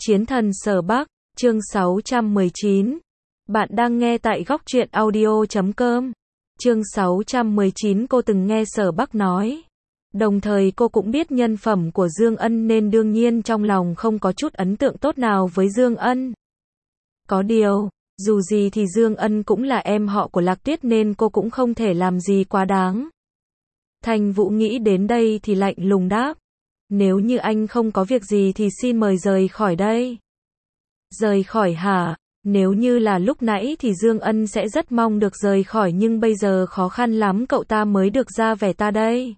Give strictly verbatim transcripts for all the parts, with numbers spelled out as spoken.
Chiến thần Sở Bắc, chương sáu trăm mười chín. Bạn đang nghe tại góc truyện audio chấm com. Chương sáu trăm mười chín. Cô từng nghe Sở Bắc nói. Đồng thời cô cũng biết nhân phẩm của Dương Ân nên đương nhiên trong lòng không có chút ấn tượng tốt nào với Dương Ân. Có điều, dù gì thì Dương Ân cũng là em họ của Lạc Tuyết nên cô cũng không thể làm gì quá đáng. Thanh Vũ nghĩ đến đây thì lạnh lùng đáp. Nếu như anh không có việc gì thì xin mời rời khỏi đây. Rời khỏi hả? Nếu như là lúc nãy thì Dương Ân sẽ rất mong được rời khỏi nhưng bây giờ khó khăn lắm cậu ta mới được ra vẻ ta đây.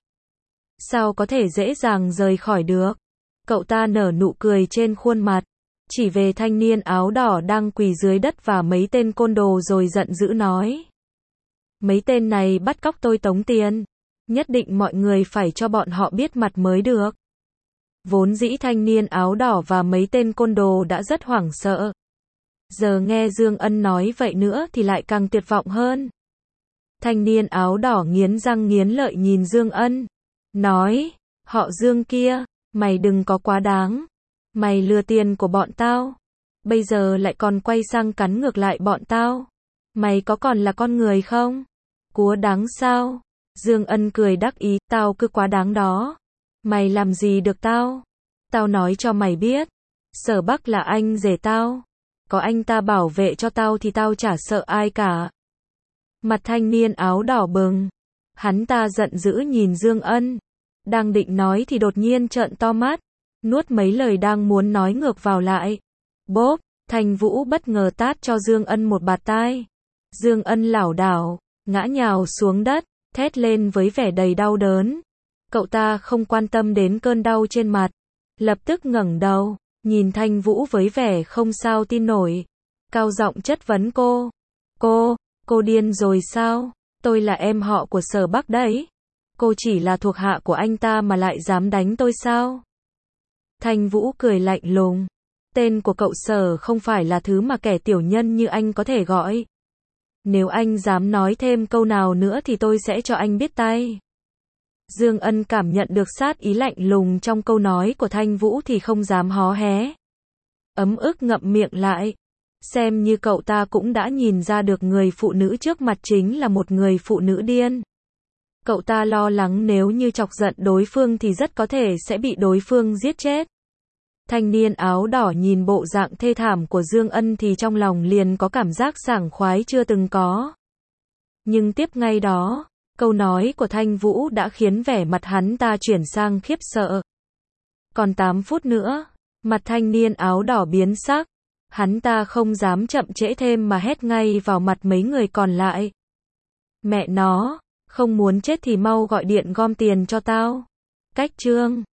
Sao có thể dễ dàng rời khỏi được? Cậu ta nở nụ cười trên khuôn mặt, chỉ về thanh niên áo đỏ đang quỳ dưới đất và mấy tên côn đồ rồi giận dữ nói. Mấy tên này bắt cóc tôi tống tiền. Nhất định mọi người phải cho bọn họ biết mặt mới được. Vốn dĩ thanh niên áo đỏ và mấy tên côn đồ đã rất hoảng sợ. Giờ nghe Dương Ân nói vậy nữa thì lại càng tuyệt vọng hơn. Thanh niên áo đỏ nghiến răng nghiến lợi nhìn Dương Ân. Nói, họ Dương kia, mày đừng có quá đáng. Mày lừa tiền của bọn tao. Bây giờ lại còn quay sang cắn ngược lại bọn tao. Mày có còn là con người không? Cúa đáng sao? Dương Ân cười đắc ý, tao cứ quá đáng đó. Mày làm gì được tao? Tao nói cho mày biết. Sở Bắc là anh rể tao. Có anh ta bảo vệ cho tao thì tao chả sợ ai cả. Mặt thanh niên áo đỏ bừng. Hắn ta giận dữ nhìn Dương Ân. Đang định nói thì đột nhiên trợn to mắt. Nuốt mấy lời đang muốn nói ngược vào lại. Bốp, Thanh Vũ bất ngờ tát cho Dương Ân một bạt tai. Dương Ân lảo đảo, ngã nhào xuống đất, thét lên với vẻ đầy đau đớn. Cậu ta không quan tâm đến cơn đau trên mặt. Lập tức ngẩng đầu, nhìn Thanh Vũ với vẻ không sao tin nổi. Cao giọng chất vấn cô. Cô, cô điên rồi sao? Tôi là em họ của Sở Bắc đấy. Cô chỉ là thuộc hạ của anh ta mà lại dám đánh tôi sao? Thanh Vũ cười lạnh lùng. Tên của cậu Sở không phải là thứ mà kẻ tiểu nhân như anh có thể gọi. Nếu anh dám nói thêm câu nào nữa thì tôi sẽ cho anh biết tay. Dương Ân cảm nhận được sát ý lạnh lùng trong câu nói của Thanh Vũ thì không dám hó hé. Ấm ức ngậm miệng lại. Xem như cậu ta cũng đã nhìn ra được người phụ nữ trước mặt chính là một người phụ nữ điên. Cậu ta lo lắng nếu như chọc giận đối phương thì rất có thể sẽ bị đối phương giết chết. Thanh niên áo đỏ nhìn bộ dạng thê thảm của Dương Ân thì trong lòng liền có cảm giác sảng khoái chưa từng có. Nhưng tiếp ngay đó, câu nói của Thanh Vũ đã khiến vẻ mặt hắn ta chuyển sang khiếp sợ. Còn tám phút nữa, mặt thanh niên áo đỏ biến sắc. Hắn ta không dám chậm trễ thêm mà hét ngay vào mặt mấy người còn lại. Mẹ nó, không muốn chết thì mau gọi điện gom tiền cho tao. Cách chương